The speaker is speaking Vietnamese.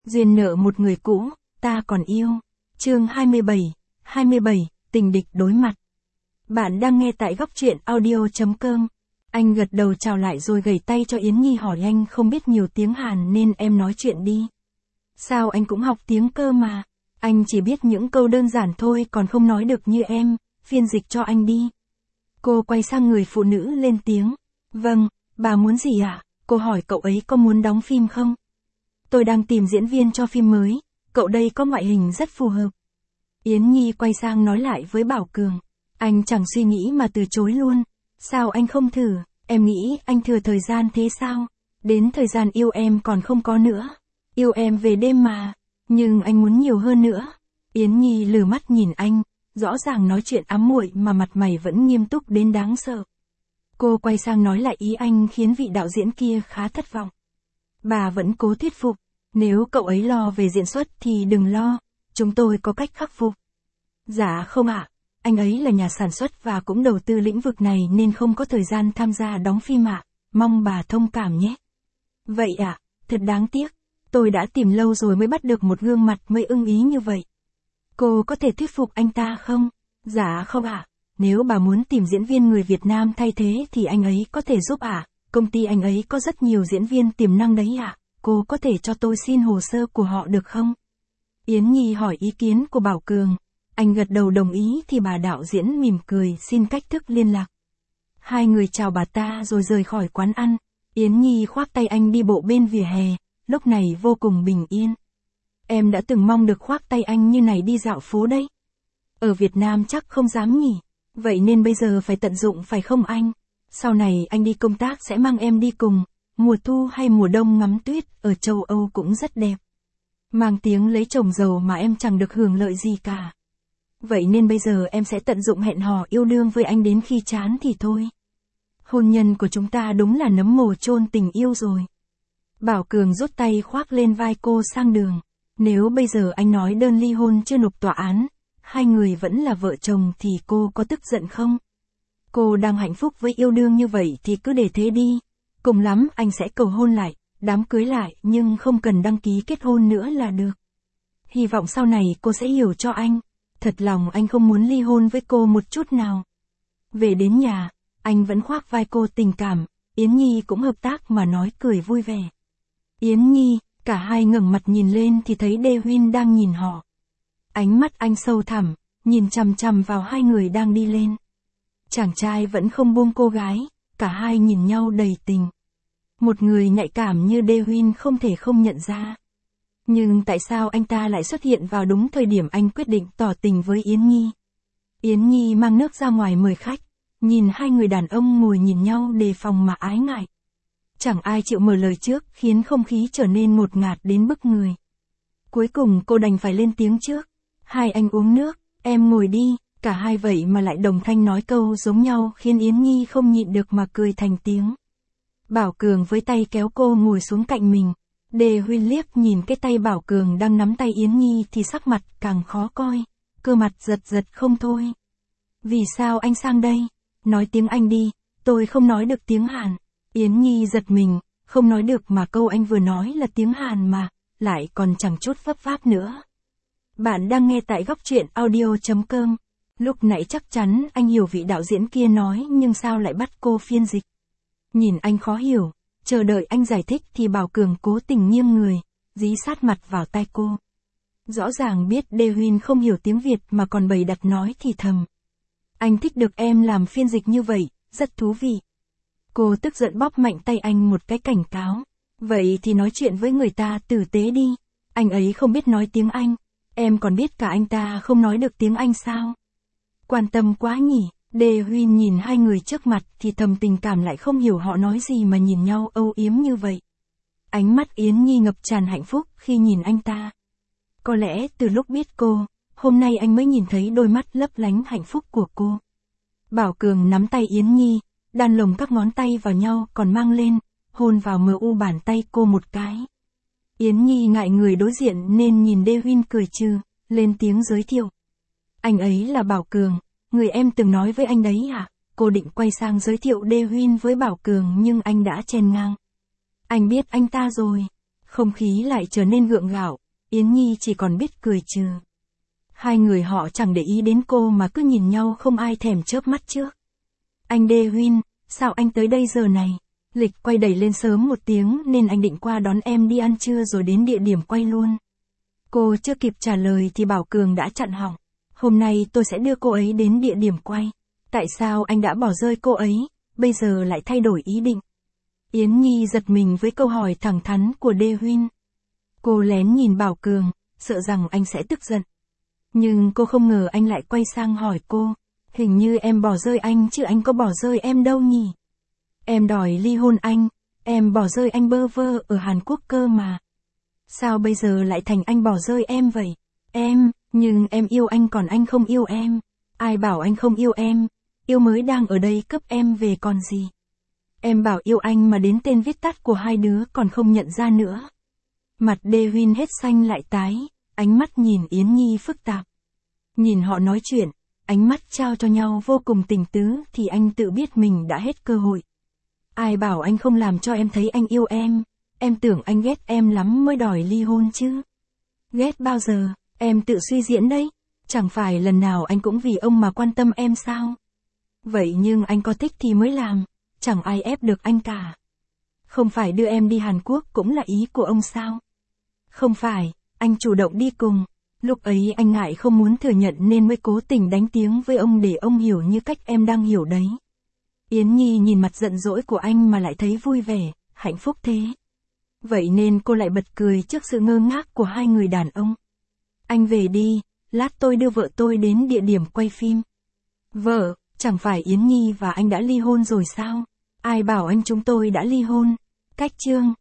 Duyên nợ một người cũ, ta còn yêu. Chương 27, tình địch đối mặt. Bạn đang nghe tại góc truyện audio.com. Anh gật đầu chào lại rồi gẩy tay cho Yến Nhi hỏi anh không biết nhiều tiếng Hàn nên em nói chuyện đi. Sao anh cũng học tiếng cơ mà. Anh chỉ biết những câu đơn giản thôi còn không nói được như em, phiên dịch cho anh đi. Cô quay sang người phụ nữ lên tiếng. Vâng, bà muốn gì ạ? Cô hỏi cậu ấy có muốn đóng phim không? Tôi đang tìm diễn viên cho phim mới, cậu đây có ngoại hình rất phù hợp. Yến Nhi quay sang nói lại với Bảo Cường. Anh chẳng suy nghĩ mà từ chối luôn. Sao anh không thử, em nghĩ anh thừa thời gian thế sao? Đến thời gian yêu em còn không có nữa. Yêu em về đêm mà, nhưng anh muốn nhiều hơn nữa. Yến Nhi lử mắt nhìn anh, rõ ràng nói chuyện ám muội mà mặt mày vẫn nghiêm túc đến đáng sợ. Cô quay sang nói lại ý anh khiến vị đạo diễn kia khá thất vọng. Bà vẫn cố thuyết phục, nếu cậu ấy lo về diễn xuất thì đừng lo, chúng tôi có cách khắc phục. Dạ không ạ, anh ấy là nhà sản xuất và cũng đầu tư lĩnh vực này nên không có thời gian tham gia đóng phim ạ, mong bà thông cảm nhé. Vậy ạ, thật đáng tiếc, tôi đã tìm lâu rồi mới bắt được một gương mặt mới ưng ý như vậy. Cô có thể thuyết phục anh ta không? Dạ không ạ, nếu bà muốn tìm diễn viên người Việt Nam thay thế thì anh ấy có thể giúp ạ, công ty anh ấy có rất nhiều diễn viên tiềm năng đấy ạ. Cô có thể cho tôi xin hồ sơ của họ được không? Yến Nhi hỏi ý kiến của Bảo Cường. Anh gật đầu đồng ý thì bà đạo diễn mỉm cười xin cách thức liên lạc. Hai người chào bà ta rồi rời khỏi quán ăn. Yến Nhi khoác tay anh đi bộ bên vỉa hè, lúc này vô cùng bình yên. Em đã từng mong được khoác tay anh như này đi dạo phố đấy. Ở Việt Nam chắc không dám nhỉ. Vậy nên bây giờ phải tận dụng phải không anh? Sau này anh đi công tác sẽ mang em đi cùng. Mùa thu hay mùa đông ngắm tuyết ở châu Âu cũng rất đẹp. Mang tiếng lấy chồng giàu mà em chẳng được hưởng lợi gì cả. Vậy nên bây giờ em sẽ tận dụng hẹn hò yêu đương với anh đến khi chán thì thôi. Hôn nhân của chúng ta đúng là nấm mồ chôn tình yêu rồi. Bảo Cường rút tay khoác lên vai cô sang đường. Nếu bây giờ anh nói đơn ly hôn chưa nộp tòa án, hai người vẫn là vợ chồng thì cô có tức giận không? Cô đang hạnh phúc với yêu đương như vậy thì cứ để thế đi. Cùng lắm anh sẽ cầu hôn lại, đám cưới lại nhưng không cần đăng ký kết hôn nữa là được. Hy vọng sau này cô sẽ hiểu cho anh. Thật lòng anh không muốn ly hôn với cô một chút nào. Về đến nhà, anh vẫn khoác vai cô tình cảm, Yến Nhi cũng hợp tác mà nói cười vui vẻ. Yến Nhi, cả hai ngẩng mặt nhìn lên thì thấy Đê Huyên đang nhìn họ. Ánh mắt anh sâu thẳm, nhìn chằm chằm vào hai người đang đi lên. Chàng trai vẫn không buông cô gái, cả hai nhìn nhau đầy tình. Một người nhạy cảm như Đê Huyên không thể không nhận ra. Nhưng tại sao anh ta lại xuất hiện vào đúng thời điểm anh quyết định tỏ tình với Yến Nhi? Yến Nhi mang nước ra ngoài mời khách, nhìn hai người đàn ông ngồi nhìn nhau đề phòng mà ái ngại. Chẳng ai chịu mở lời trước khiến không khí trở nên ngột ngạt đến bức người. Cuối cùng cô đành phải lên tiếng trước. Hai anh uống nước, em ngồi đi. Cả hai vậy mà lại đồng thanh nói câu giống nhau khiến Yến Nhi không nhịn được mà cười thành tiếng. Bảo Cường với tay kéo cô ngồi xuống cạnh mình. Đê Huyên liếc nhìn cái tay Bảo Cường đang nắm tay Yến Nhi thì sắc mặt càng khó coi, cơ mặt giật giật không thôi. Vì sao anh sang đây? Nói tiếng Anh đi, tôi không nói được tiếng Hàn. Yến Nhi giật mình, không nói được mà câu anh vừa nói là tiếng Hàn mà, lại còn chẳng chút vấp váp nữa. Bạn đang nghe tại góc truyện audio.com. Lúc nãy chắc chắn anh hiểu vị đạo diễn kia nói nhưng sao lại bắt cô phiên dịch. Nhìn anh khó hiểu, chờ đợi anh giải thích thì Bảo Cường cố tình nghiêng người, dí sát mặt vào tai cô. Rõ ràng biết Đê Huyên không hiểu tiếng Việt mà còn bày đặt nói thì thầm. Anh thích được em làm phiên dịch như vậy, rất thú vị. Cô tức giận bóp mạnh tay anh một cái cảnh cáo. Vậy thì nói chuyện với người ta tử tế đi. Anh ấy không biết nói tiếng Anh, em còn biết cả anh ta không nói được tiếng Anh sao? Quan tâm quá nhỉ. Đê Huyên nhìn hai người trước mặt thì thầm tình cảm lại không hiểu họ nói gì mà nhìn nhau âu yếm như vậy. Ánh mắt Yến Nhi ngập tràn hạnh phúc khi nhìn anh ta. Có lẽ từ lúc biết cô, hôm nay anh mới nhìn thấy đôi mắt lấp lánh hạnh phúc của cô. Bảo Cường nắm tay Yến Nhi, đan lồng các ngón tay vào nhau còn mang lên, hôn vào mờ u bàn tay cô một cái. Yến Nhi ngại người đối diện nên nhìn Đê Huyên cười trừ, lên tiếng giới thiệu. Anh ấy là Bảo Cường. Người em từng nói với anh đấy à? Cô định quay sang giới thiệu Đê Huyên với Bảo Cường nhưng anh đã chen ngang. Anh biết anh ta rồi. Không khí lại trở nên gượng gạo, Yến Nhi chỉ còn biết cười trừ. Hai người họ chẳng để ý đến cô mà cứ nhìn nhau không ai thèm chớp mắt trước. Anh Đê Huynh, sao anh tới đây giờ này? Lịch quay đẩy lên sớm một tiếng nên anh định qua đón em đi ăn trưa rồi đến địa điểm quay luôn. Cô chưa kịp trả lời thì Bảo Cường đã chặn họng. Hôm nay tôi sẽ đưa cô ấy đến địa điểm quay. Tại sao anh đã bỏ rơi cô ấy, bây giờ lại thay đổi ý định? Yến Nhi giật mình với câu hỏi thẳng thắn của Đê Huynh. Cô lén nhìn Bảo Cường, sợ rằng anh sẽ tức giận. Nhưng cô không ngờ anh lại quay sang hỏi cô. Hình như em bỏ rơi anh chứ anh có bỏ rơi em đâu nhỉ? Em đòi ly hôn anh, em bỏ rơi anh bơ vơ ở Hàn Quốc cơ mà. Sao bây giờ lại thành anh bỏ rơi em vậy? Nhưng em yêu anh còn anh không yêu em. Ai bảo anh không yêu em? Yêu mới đang ở đây cấp em về còn gì? Em bảo yêu anh mà đến tên viết tắt của hai đứa còn không nhận ra nữa. Mặt Đê Huynh hết xanh lại tái, ánh mắt nhìn Yến Nhi phức tạp. Nhìn họ nói chuyện, ánh mắt trao cho nhau vô cùng tình tứ thì anh tự biết mình đã hết cơ hội. Ai bảo anh không làm cho em thấy anh yêu em tưởng anh ghét em lắm mới đòi ly hôn chứ. Ghét bao giờ, em tự suy diễn đấy, chẳng phải lần nào anh cũng vì ông mà quan tâm em sao? Vậy nhưng anh có thích thì mới làm, chẳng ai ép được anh cả. Không phải đưa em đi Hàn Quốc cũng là ý của ông sao? Không phải, anh chủ động đi cùng. Lúc ấy anh ngại không muốn thừa nhận nên mới cố tình đánh tiếng với ông để ông hiểu như cách em đang hiểu đấy. Yến Nhi nhìn mặt giận dỗi của anh mà lại thấy vui vẻ, hạnh phúc thế. Vậy nên cô lại bật cười trước sự ngơ ngác của hai người đàn ông. Anh về đi, lát tôi đưa vợ tôi đến địa điểm quay phim. Vợ, chẳng phải Yến Nhi và anh đã ly hôn rồi sao? Ai bảo anh chúng tôi đã ly hôn? Cách chương